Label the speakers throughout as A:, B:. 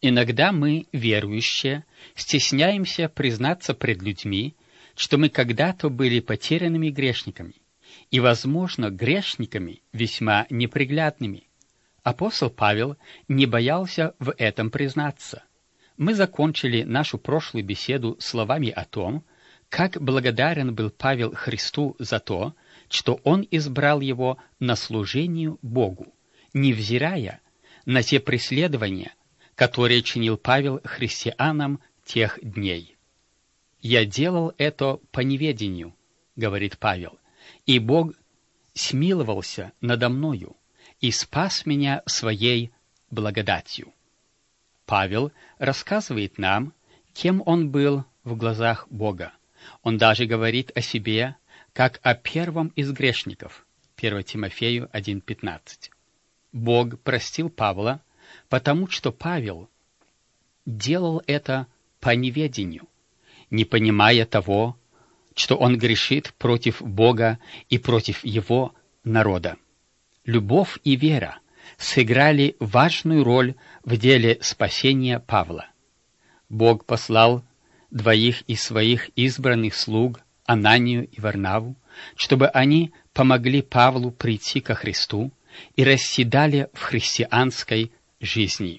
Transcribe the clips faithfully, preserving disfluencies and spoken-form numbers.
A: Иногда мы, верующие, стесняемся признаться пред людьми, что мы когда-то были потерянными грешниками, и, возможно, грешниками весьма неприглядными. Апостол Павел не боялся в этом признаться. Мы закончили нашу прошлую беседу словами о том, как благодарен был Павел Христу за то, что Он избрал его на служение Богу, невзирая на те преследования, которые чинил Павел христианам тех дней. «Я делал это по неведению», — говорит Павел, «и Бог смиловался надо мною и спас меня своей благодатью». Павел рассказывает нам, кем он был в глазах Бога. Он даже говорит о себе, как о первом из грешников. первое Тимофею один пятнадцать. Бог простил Павла, потому что Павел делал это по неведению, не понимая того, что он грешит против Бога и против Его народа. Любовь и вера сыграли важную роль в деле спасения Павла. Бог послал двоих из своих избранных слуг, Ананию и Варнаву, чтобы они помогли Павлу прийти ко Христу и расседали в христианской жизни.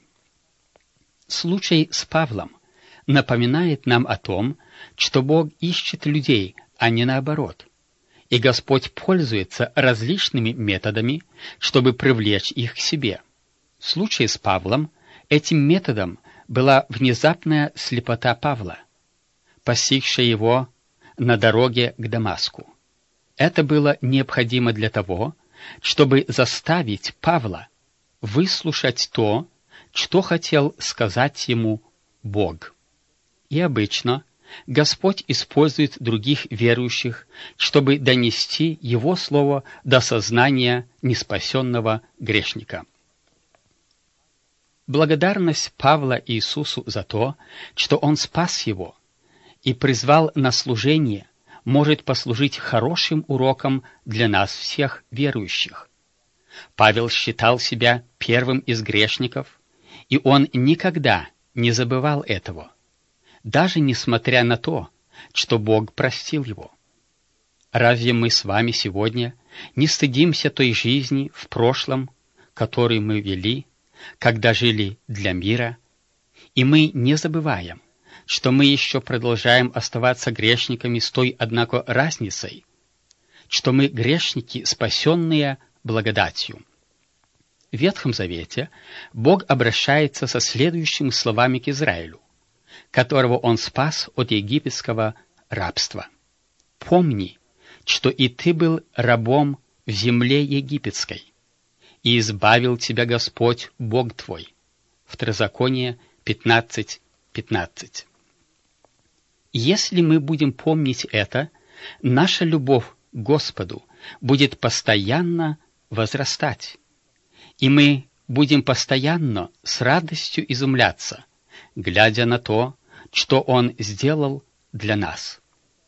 A: Случай с Павлом напоминает нам о том, что Бог ищет людей, а не наоборот, и Господь пользуется различными методами, чтобы привлечь их к себе. В случае с Павлом этим методом была внезапная слепота Павла, постигшая его на дороге к Дамаску. Это было необходимо для того, чтобы заставить Павла выслушать то, что хотел сказать ему Бог. И обычно Господь использует других верующих, чтобы донести Его Слово до сознания неспасенного грешника. Благодарность Павла Иисусу за то, что Он спас его и призвал на служение, может послужить хорошим уроком для нас всех верующих. Павел считал себя первым из грешников, и он никогда не забывал этого, даже несмотря на то, что Бог простил его. Разве мы с вами сегодня не стыдимся той жизни в прошлом, которую мы вели, когда жили для мира, и мы не забываем, что мы еще продолжаем оставаться грешниками с той, однако, разницей, что мы грешники, спасенные благодатью. В Ветхом Завете Бог обращается со следующими словами к Израилю, которого Он спас от египетского рабства. «Помни, что и ты был рабом в земле египетской, и избавил тебя Господь, Бог твой». Второзаконие пятнадцать пятнадцать. Если мы будем помнить это, наша любовь к Господу будет постоянно возрастать, и мы будем постоянно с радостью изумляться, глядя на то, что Он сделал для нас.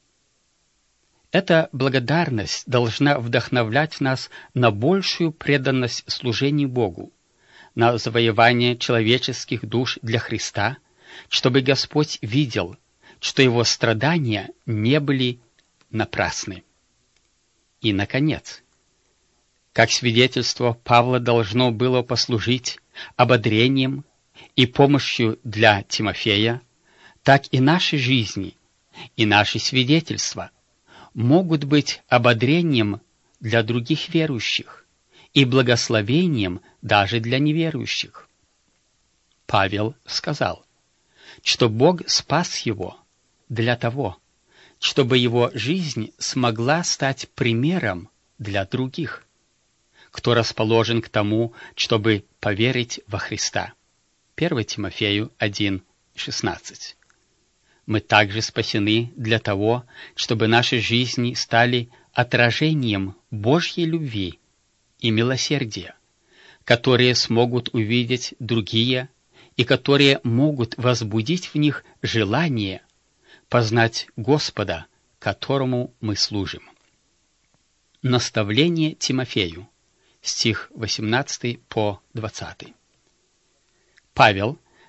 A: Эта благодарность должна вдохновлять нас на большую преданность служению Богу, на завоевание человеческих душ для Христа, чтобы Господь видел, что Его страдания не были напрасны. И, наконец, как свидетельство Павла должно было послужить ободрением и помощью для Тимофея, так и наши жизни и наши свидетельства могут быть ободрением для других верующих и благословением даже для неверующих. Павел сказал, что Бог спас его для того, чтобы его жизнь смогла стать примером для других, кто расположен к тому, чтобы поверить во Христа. первое Тимофею один шестнадцать. Мы также спасены для того, чтобы наши жизни стали отражением Божьей любви и милосердия, которые смогут увидеть другие и которые могут возбудить в них желание познать Господа, которому мы служим. Наставление Тимофею, стих восемнадцатый по двадцатый. Павел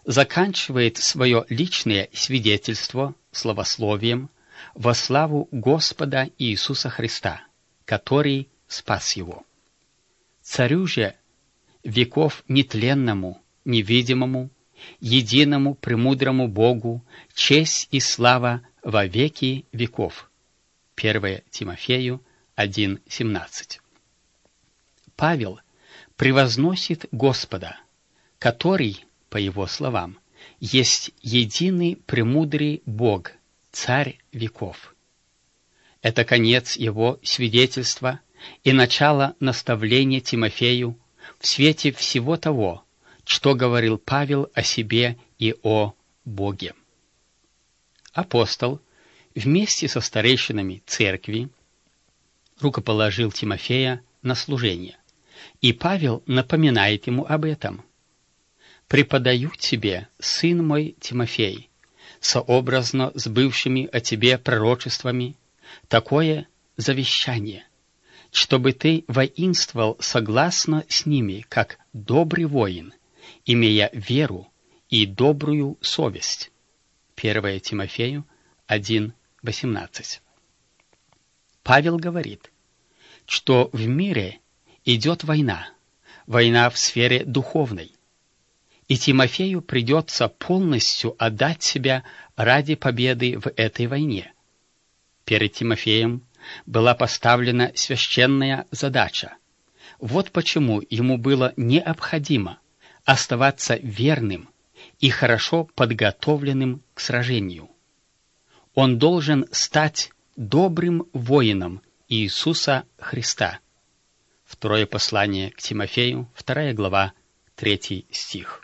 A: заканчивает свое личное свидетельство словословием во славу Господа Иисуса Христа, который спас его. Царю же веков нетленному, невидимому, единому премудрому Богу, честь и слава во веки веков. первое Тимофею один семнадцать. Павел превозносит Господа, который, по его словам, есть единый премудрый Бог, Царь веков. Это конец его свидетельства и начало наставления Тимофею в свете всего того, что говорил Павел о себе и о Боге. Апостол вместе со старейшинами церкви рукоположил Тимофея на служение, и Павел напоминает ему об этом. «Преподаю тебе, сын мой Тимофей, сообразно с бывшими о тебе пророчествами, такое завещание, чтобы ты воинствовал согласно с ними, как добрый воин, имея веру и добрую совесть». первое Тимофею один восемнадцать. Павел говорит, что в мире идет война, война в сфере духовной, и Тимофею придется полностью отдать себя ради победы в этой войне. Перед Тимофеем была поставлена священная задача. Вот почему ему было необходимо оставаться верным и хорошо подготовленным к сражению. Он должен стать добрым воином Иисуса Христа. Второе послание к Тимофею, вторая глава, третий стих.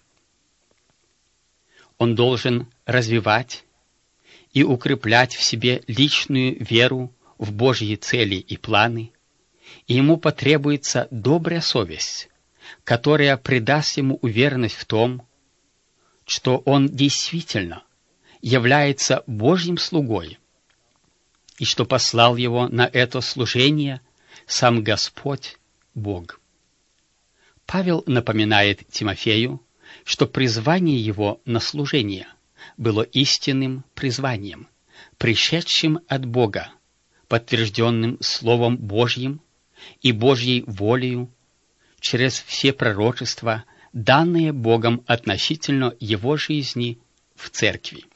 A: Он должен развивать и укреплять в себе личную веру в Божьи цели и планы, и ему потребуется добрая совесть, которая придаст ему уверенность в том, что он действительно является Божьим слугой, и что послал его на это служение сам Господь Бог. Павел напоминает Тимофею, что призвание его на служение было истинным призванием, пришедшим от Бога, подтвержденным Словом Божьим и Божьей волею через все пророчества, данные Богом относительно его жизни в церкви.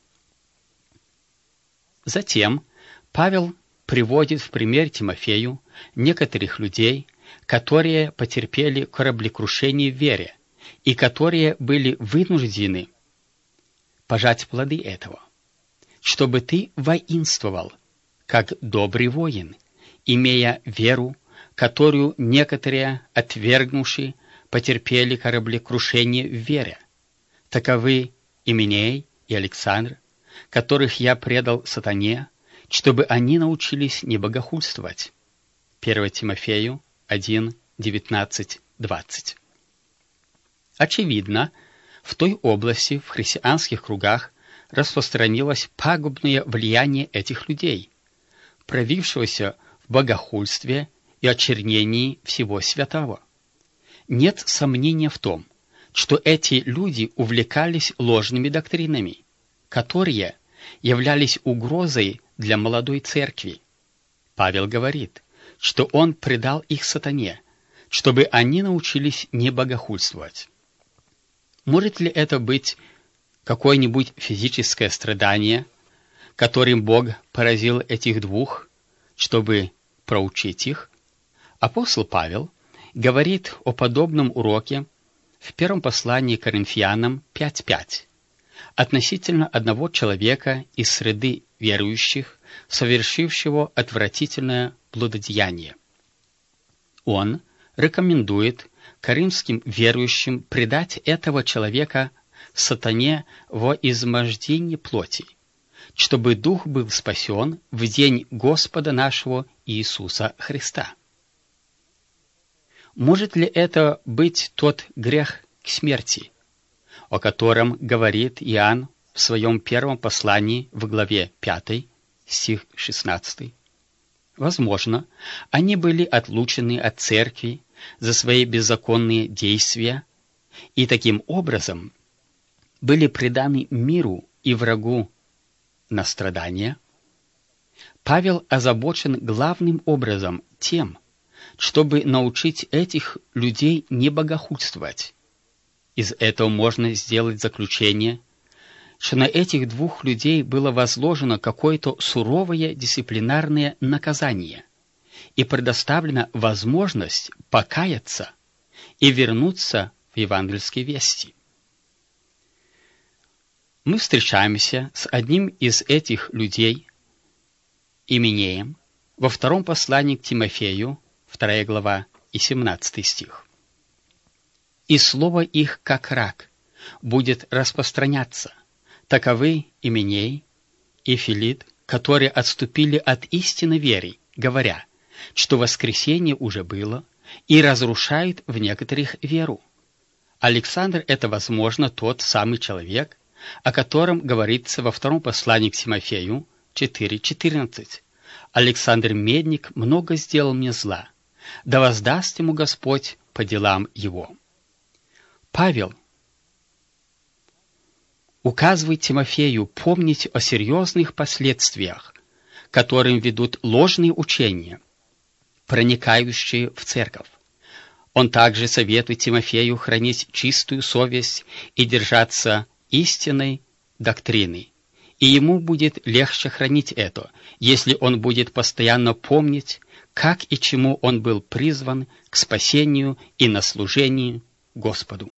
A: Затем Павел приводит в пример Тимофею некоторых людей, которые потерпели кораблекрушение в вере и которые были вынуждены пожать плоды этого, чтобы ты воинствовал, как добрый воин, имея веру, которую некоторые, отвергнувши, потерпели кораблекрушение в вере. Таковы Именей и Александр, которых я предал сатане, чтобы они научились не богохульствовать. первое Тимофею один девятнадцать двадцать. Очевидно, в той области в христианских кругах распространилось пагубное влияние этих людей, проявившегося в богохульстве и очернении всего святого. Нет сомнения в том, что эти люди увлекались ложными доктринами, которые являлись угрозой для молодой церкви. Павел говорит, что он предал их сатане, чтобы они научились не богохульствовать. Может ли это быть какое-нибудь физическое страдание, которым Бог поразил этих двух, чтобы проучить их? Апостол Павел говорит о подобном уроке в первом послании к Коринфянам пять пять относительно одного человека из среды верующих, совершившего отвратительное блудодеяние. Он рекомендует коринфским верующим предать этого человека сатане во измождении плоти, чтобы дух был спасен в день Господа нашего Иисуса Христа. Может ли это быть тот грех к смерти, о котором говорит Иоанн в своем первом послании в главе пятой, стих шестнадцатый? Возможно, они были отлучены от церкви за свои беззаконные действия и таким образом были преданы миру и врагу на страдания, Павел озабочен главным образом тем, чтобы научить этих людей не богохульствовать. Из этого можно сделать заключение, что на этих двух людей было возложено какое-то суровое дисциплинарное наказание и предоставлена возможность покаяться и вернуться в евангельские вести. Мы встречаемся с одним из этих людей, Именеем, во втором послании к Тимофею, вторая глава и семнадцатый стих. «И слово их, как рак, будет распространяться. Таковы Именей и Филит, которые отступили от истины веры, говоря, что воскресение уже было, и разрушают в некоторых веру. Александр — это, возможно, тот самый человек, о котором говорится во втором послании к Тимофею четыре четырнадцать. Александр Медник много сделал мне зла, да воздаст ему Господь по делам его». Павел указывает Тимофею помнить о серьезных последствиях, которым ведут ложные учения, проникающие в церковь. Он также советует Тимофею хранить чистую совесть и держаться истинной доктрины. И ему будет легче хранить это, если он будет постоянно помнить, как и чему он был призван к спасению и на служении Господу.